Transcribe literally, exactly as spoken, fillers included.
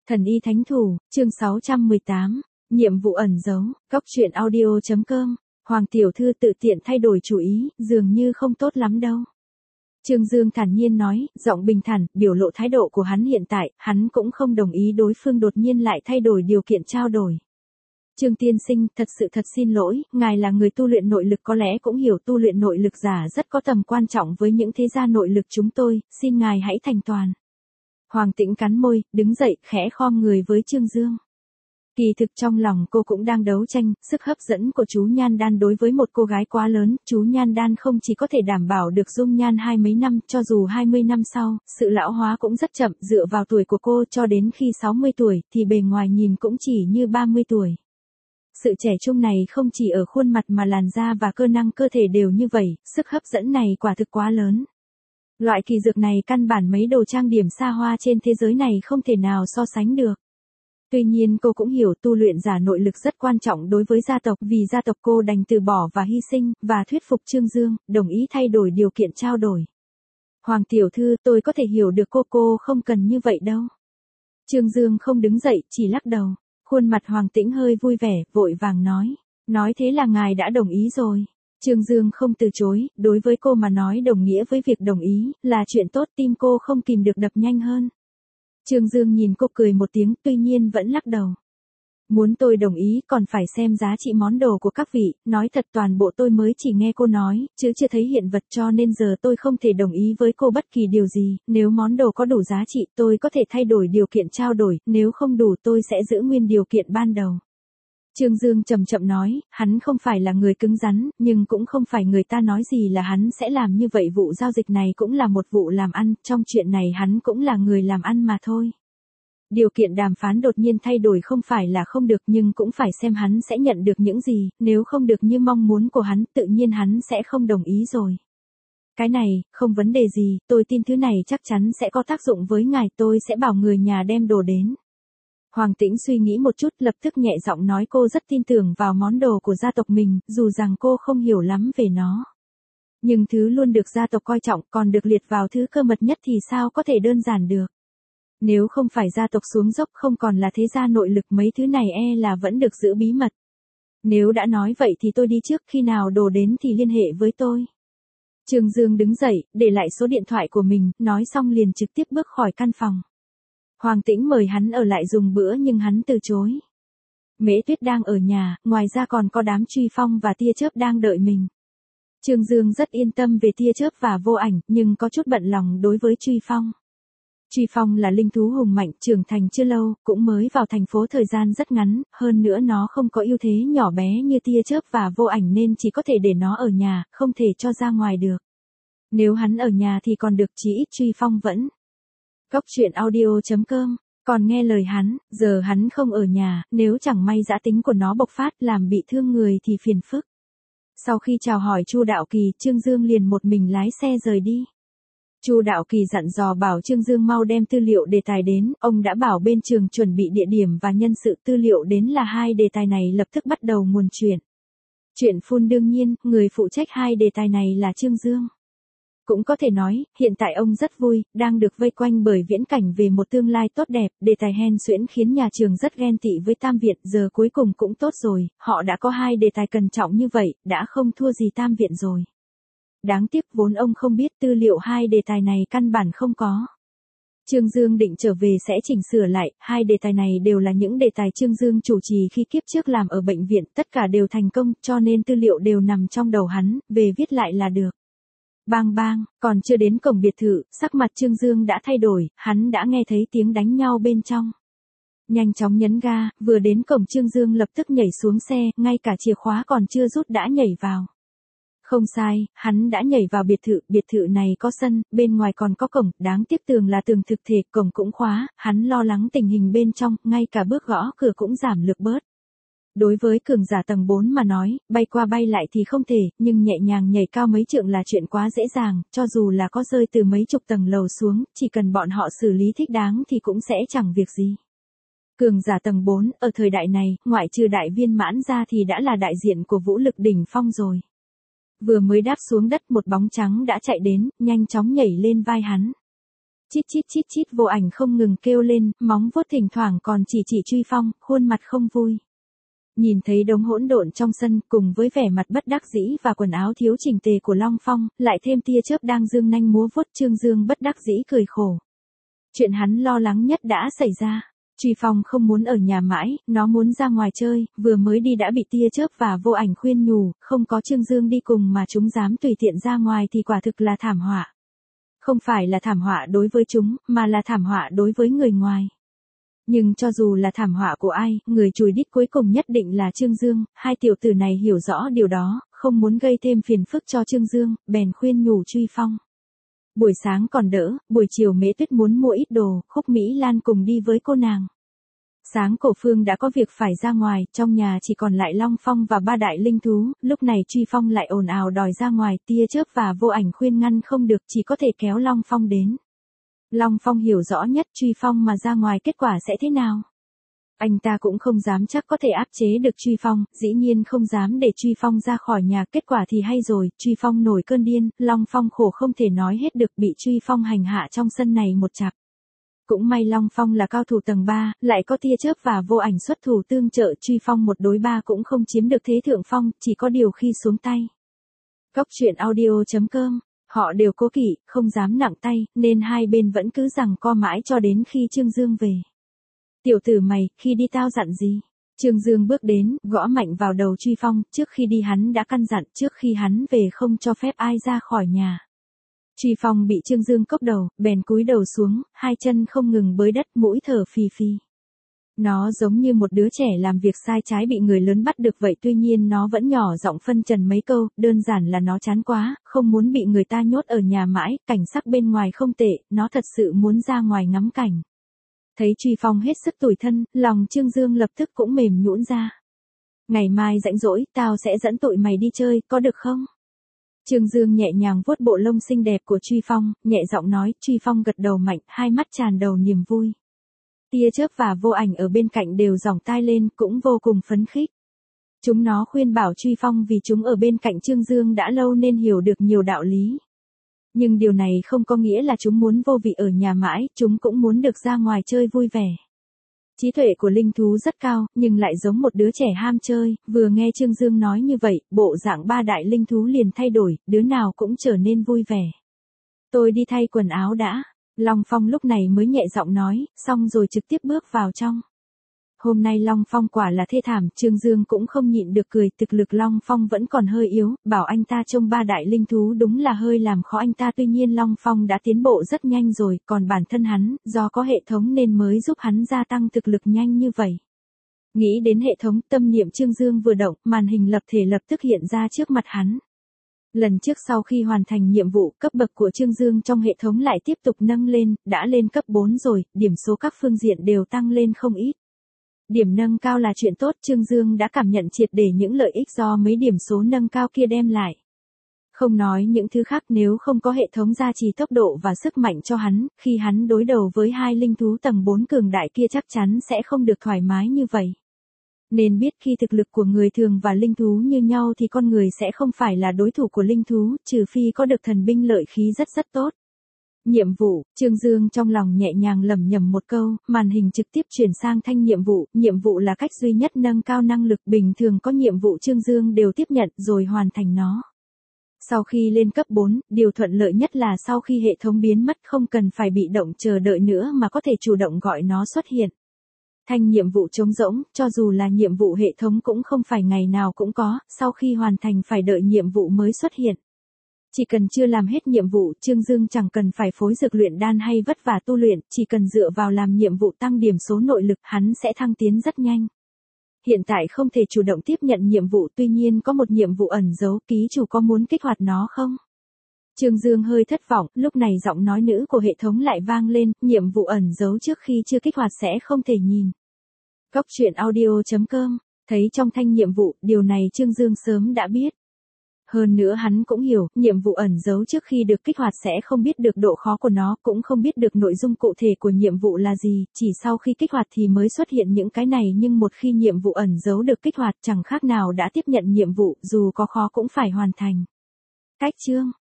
Thần y thánh thủ, chương sáu trăm mười tám, nhiệm vụ ẩn giấu, góc truyện audio.com, Hoàng tiểu thư tự tiện thay đổi chủ ý, dường như không tốt lắm đâu. Trương Dương thản nhiên nói, giọng bình thản, biểu lộ thái độ của hắn hiện tại, hắn cũng không đồng ý đối phương đột nhiên lại thay đổi điều kiện trao đổi. Trương tiên sinh, thật sự thật xin lỗi, ngài là người tu luyện nội lực có lẽ cũng hiểu tu luyện nội lực giả rất có tầm quan trọng với những thế gia nội lực chúng tôi, xin ngài hãy thành toàn. Hoàng Tĩnh cắn môi, đứng dậy, khẽ khom người với Trương Dương. Kỳ thực trong lòng cô cũng đang đấu tranh, sức hấp dẫn của chú Nhan Đan đối với một cô gái quá lớn, chú Nhan Đan không chỉ có thể đảm bảo được dung nhan hai mấy năm, cho dù hai mươi năm sau, sự lão hóa cũng rất chậm, dựa vào tuổi của cô cho đến khi sáu mươi tuổi, thì bề ngoài nhìn cũng chỉ như ba mươi tuổi. Sự trẻ trung này không chỉ ở khuôn mặt mà làn da và cơ năng cơ thể đều như vậy, sức hấp dẫn này quả thực quá lớn. Loại kỳ dược này căn bản mấy đồ trang điểm xa hoa trên thế giới này không thể nào so sánh được. Tuy nhiên cô cũng hiểu tu luyện giả nội lực rất quan trọng đối với gia tộc, vì gia tộc cô đành từ bỏ và hy sinh, và thuyết phục Trương Dương, đồng ý thay đổi điều kiện trao đổi. Hoàng tiểu thư, tôi có thể hiểu được cô cô không cần như vậy đâu. Trương Dương không đứng dậy, chỉ lắc đầu. Khuôn mặt Hoàng Tĩnh hơi vui vẻ, vội vàng nói. Nói thế là ngài đã đồng ý rồi. Trương Dương không từ chối, đối với cô mà nói đồng nghĩa với việc đồng ý, là chuyện tốt, tim cô không kìm được đập nhanh hơn. Trương Dương nhìn cô cười một tiếng, tuy nhiên vẫn lắc đầu. Muốn tôi đồng ý còn phải xem giá trị món đồ của các vị, nói thật toàn bộ tôi mới chỉ nghe cô nói, chứ chưa thấy hiện vật cho nên giờ tôi không thể đồng ý với cô bất kỳ điều gì, nếu món đồ có đủ giá trị tôi có thể thay đổi điều kiện trao đổi, nếu không đủ tôi sẽ giữ nguyên điều kiện ban đầu. Trương Dương chậm chậm nói, hắn không phải là người cứng rắn, nhưng cũng không phải người ta nói gì là hắn sẽ làm như vậy, vụ giao dịch này cũng là một vụ làm ăn, trong chuyện này hắn cũng là người làm ăn mà thôi. Điều kiện đàm phán đột nhiên thay đổi không phải là không được nhưng cũng phải xem hắn sẽ nhận được những gì, nếu không được như mong muốn của hắn tự nhiên hắn sẽ không đồng ý rồi. Cái này, không vấn đề gì, tôi tin thứ này chắc chắn sẽ có tác dụng với ngài, tôi sẽ bảo người nhà đem đồ đến. Hoàng Tĩnh suy nghĩ một chút lập tức nhẹ giọng nói cô rất tin tưởng vào món đồ của gia tộc mình, dù rằng cô không hiểu lắm về nó. Nhưng thứ luôn được gia tộc coi trọng còn được liệt vào thứ cơ mật nhất thì sao có thể đơn giản được. Nếu không phải gia tộc xuống dốc không còn là thế gia nội lực mấy thứ này e là vẫn được giữ bí mật. Nếu đã nói vậy thì tôi đi trước, khi nào đồ đến thì liên hệ với tôi. Trương Dương đứng dậy, để lại số điện thoại của mình, nói xong liền trực tiếp bước khỏi căn phòng. Hoàng Tĩnh mời hắn ở lại dùng bữa nhưng hắn từ chối. Mễ Tuyết đang ở nhà, ngoài ra còn có đám Truy Phong và Tia Chớp đang đợi mình. Trương Dương rất yên tâm về Tia Chớp và Vô Ảnh, nhưng có chút bận lòng đối với Truy Phong. Truy Phong là linh thú hùng mạnh, trưởng thành chưa lâu, cũng mới vào thành phố thời gian rất ngắn, hơn nữa nó không có ưu thế nhỏ bé như Tia Chớp và Vô Ảnh nên chỉ có thể để nó ở nhà, không thể cho ra ngoài được. Nếu hắn ở nhà thì còn được, chí ít Truy Phong vẫn. Góc truyện audio.com, còn nghe lời hắn, giờ hắn không ở nhà, nếu chẳng may dã tính của nó bộc phát làm bị thương người thì phiền phức. Sau khi chào hỏi Chu Đạo Kỳ, Trương Dương liền một mình lái xe rời đi. Chu Đạo Kỳ dặn dò bảo Trương Dương mau đem tư liệu đề tài đến, ông đã bảo bên trường chuẩn bị địa điểm và nhân sự, tư liệu đến là hai đề tài này lập tức bắt đầu nguồn chuyện. Chuyện phun đương nhiên, người phụ trách hai đề tài này là Trương Dương. Cũng có thể nói, hiện tại ông rất vui, đang được vây quanh bởi viễn cảnh về một tương lai tốt đẹp, đề tài hen suyễn khiến nhà trường rất ghen tị với Tam Viện, giờ cuối cùng cũng tốt rồi, họ đã có hai đề tài cẩn trọng như vậy, đã không thua gì Tam Viện rồi. Đáng tiếc vốn ông không biết tư liệu hai đề tài này căn bản không có. Trương Dương định trở về sẽ chỉnh sửa lại, hai đề tài này đều là những đề tài Trương Dương chủ trì khi kiếp trước làm ở bệnh viện, tất cả đều thành công, cho nên tư liệu đều nằm trong đầu hắn, về viết lại là được. Bang bang, còn chưa đến cổng biệt thự, sắc mặt Trương Dương đã thay đổi, hắn đã nghe thấy tiếng đánh nhau bên trong. Nhanh chóng nhấn ga, vừa đến cổng Trương Dương lập tức nhảy xuống xe, ngay cả chìa khóa còn chưa rút đã nhảy vào. Không sai, hắn đã nhảy vào biệt thự, biệt thự này có sân, bên ngoài còn có cổng, đáng tiếc tường là tường thực thể, cổng cũng khóa, hắn lo lắng tình hình bên trong, ngay cả bước gõ cửa cũng giảm lực bớt. Đối với cường giả tầng bốn mà nói, bay qua bay lại thì không thể, nhưng nhẹ nhàng nhảy cao mấy trượng là chuyện quá dễ dàng, cho dù là có rơi từ mấy chục tầng lầu xuống, chỉ cần bọn họ xử lý thích đáng thì cũng sẽ chẳng việc gì. Cường giả tầng bốn, ở thời đại này, ngoại trừ đại viên mãn ra thì đã là đại diện của vũ lực đỉnh phong rồi. Vừa mới đáp xuống đất một bóng trắng đã chạy đến, nhanh chóng nhảy lên vai hắn. Chít chít chít chít Vô Ảnh không ngừng kêu lên, móng vuốt thỉnh thoảng còn chỉ chỉ Truy Phong, khuôn mặt không vui. Nhìn thấy đống hỗn độn trong sân, cùng với vẻ mặt bất đắc dĩ và quần áo thiếu chỉnh tề của Long Phong, lại thêm tia chớp đang dương nanh múa vuốt, Trương Dương bất đắc dĩ cười khổ. Chuyện hắn lo lắng nhất đã xảy ra. Truy Phong không muốn ở nhà mãi, nó muốn ra ngoài chơi, vừa mới đi đã bị tia chớp và Vô Ảnh khuyên nhủ, không có Trương Dương đi cùng mà chúng dám tùy tiện ra ngoài thì quả thực là thảm họa. Không phải là thảm họa đối với chúng, mà là thảm họa đối với người ngoài. Nhưng cho dù là thảm họa của ai, người chùi đít cuối cùng nhất định là Trương Dương, hai tiểu tử này hiểu rõ điều đó, không muốn gây thêm phiền phức cho Trương Dương, bèn khuyên nhủ Truy Phong. Buổi sáng còn đỡ, buổi chiều Mễ Tuyết muốn mua ít đồ, Khúc Mỹ Lan cùng đi với cô nàng. Sáng Cổ Phương đã có việc phải ra ngoài, trong nhà chỉ còn lại Long Phong và ba đại linh thú, lúc này Truy Phong lại ồn ào đòi ra ngoài, tia chớp và Vô Ảnh khuyên ngăn không được, chỉ có thể kéo Long Phong đến. Long Phong hiểu rõ nhất Truy Phong mà ra ngoài kết quả sẽ thế nào. Anh ta cũng không dám chắc có thể áp chế được Truy Phong, dĩ nhiên không dám để Truy Phong ra khỏi nhà, kết quả thì hay rồi, Truy Phong nổi cơn điên, Long Phong khổ không thể nói hết được, bị Truy Phong hành hạ trong sân này một chặp. Cũng may Long Phong là cao thủ tầng ba, lại có tia chớp và Vô Ảnh xuất thủ tương trợ, Truy Phong một đối ba cũng không chiếm được thế thượng phong, chỉ có điều khi xuống tay. Cốc truyện audio chấm com, họ đều cố kỵ, không dám nặng tay, nên hai bên vẫn cứ giằng co mãi cho đến khi Trương Dương về. Tiểu tử mày, khi đi tao dặn gì? Trương Dương bước đến, gõ mạnh vào đầu Truy Phong, trước khi đi hắn đã căn dặn, trước khi hắn về không cho phép ai ra khỏi nhà. Truy Phong bị Trương Dương cốc đầu, bèn cúi đầu xuống, hai chân không ngừng bới đất, mũi thở phì phì. Nó giống như một đứa trẻ làm việc sai trái bị người lớn bắt được vậy, tuy nhiên nó vẫn nhỏ giọng phân trần mấy câu, đơn giản là nó chán quá, không muốn bị người ta nhốt ở nhà mãi, cảnh sắc bên ngoài không tệ, nó thật sự muốn ra ngoài ngắm cảnh. Thấy Truy Phong hết sức tủi thân, lòng Trương Dương lập tức cũng mềm nhũn ra. Ngày mai rảnh rỗi, tao sẽ dẫn tụi mày đi chơi, có được không? Trương Dương nhẹ nhàng vuốt bộ lông xinh đẹp của Truy Phong, nhẹ giọng nói, Truy Phong gật đầu mạnh, hai mắt tràn đầu niềm vui. Tia chớp và Vô Ảnh ở bên cạnh đều giỏng tai lên, cũng vô cùng phấn khích. Chúng nó khuyên bảo Truy Phong vì chúng ở bên cạnh Trương Dương đã lâu nên hiểu được nhiều đạo lý. Nhưng điều này không có nghĩa là chúng muốn vô vị ở nhà mãi, chúng cũng muốn được ra ngoài chơi vui vẻ. Trí tuệ của linh thú rất cao, nhưng lại giống một đứa trẻ ham chơi, vừa nghe Trương Dương nói như vậy, bộ dạng ba đại linh thú liền thay đổi, đứa nào cũng trở nên vui vẻ. Tôi đi thay quần áo đã. Long Phong lúc này mới nhẹ giọng nói, xong rồi trực tiếp bước vào trong. Hôm nay Long Phong quả là thê thảm, Trương Dương cũng không nhịn được cười, thực lực Long Phong vẫn còn hơi yếu, bảo anh ta trông ba đại linh thú đúng là hơi làm khó anh ta, tuy nhiên Long Phong đã tiến bộ rất nhanh rồi, còn bản thân hắn, do có hệ thống nên mới giúp hắn gia tăng thực lực nhanh như vậy. Nghĩ đến hệ thống, tâm niệm Trương Dương vừa động, màn hình lập thể lập tức hiện ra trước mặt hắn. Lần trước sau khi hoàn thành nhiệm vụ, cấp bậc của Trương Dương trong hệ thống lại tiếp tục nâng lên, đã lên cấp bốn rồi, điểm số các phương diện đều tăng lên không ít. Điểm nâng cao là chuyện tốt, Trương Dương đã cảm nhận triệt để những lợi ích do mấy điểm số nâng cao kia đem lại. Không nói những thứ khác, nếu không có hệ thống gia trì tốc độ và sức mạnh cho hắn, khi hắn đối đầu với hai linh thú tầng bốn cường đại kia chắc chắn sẽ không được thoải mái như vậy. Nên biết khi thực lực của người thường và linh thú như nhau thì con người sẽ không phải là đối thủ của linh thú, trừ phi có được thần binh lợi khí rất rất tốt. Nhiệm vụ, Trương Dương trong lòng nhẹ nhàng lẩm nhẩm một câu, màn hình trực tiếp chuyển sang thanh nhiệm vụ, nhiệm vụ là cách duy nhất nâng cao năng lực, bình thường có nhiệm vụ Trương Dương đều tiếp nhận rồi hoàn thành nó. Sau khi lên cấp bốn, điều thuận lợi nhất là sau khi hệ thống biến mất không cần phải bị động chờ đợi nữa mà có thể chủ động gọi nó xuất hiện. Thanh nhiệm vụ trống rỗng, cho dù là nhiệm vụ hệ thống cũng không phải ngày nào cũng có, sau khi hoàn thành phải đợi nhiệm vụ mới xuất hiện. Chỉ cần chưa làm hết nhiệm vụ, Trương Dương chẳng cần phải phối dược luyện đan hay vất vả tu luyện, chỉ cần dựa vào làm nhiệm vụ tăng điểm số nội lực, hắn sẽ thăng tiến rất nhanh. Hiện tại không thể chủ động tiếp nhận nhiệm vụ, tuy nhiên có một nhiệm vụ ẩn giấu, ký chủ có muốn kích hoạt nó không? Trương Dương hơi thất vọng, lúc này giọng nói nữ của hệ thống lại vang lên, nhiệm vụ ẩn giấu trước khi chưa kích hoạt sẽ không thể nhìn. Cốc truyện audio chấm com, thấy trong thanh nhiệm vụ, điều này Trương Dương sớm đã biết. Hơn nữa hắn cũng hiểu, nhiệm vụ ẩn giấu trước khi được kích hoạt sẽ không biết được độ khó của nó, cũng không biết được nội dung cụ thể của nhiệm vụ là gì, chỉ sau khi kích hoạt thì mới xuất hiện những cái này, nhưng một khi nhiệm vụ ẩn giấu được kích hoạt chẳng khác nào đã tiếp nhận nhiệm vụ, dù có khó cũng phải hoàn thành. Cách chương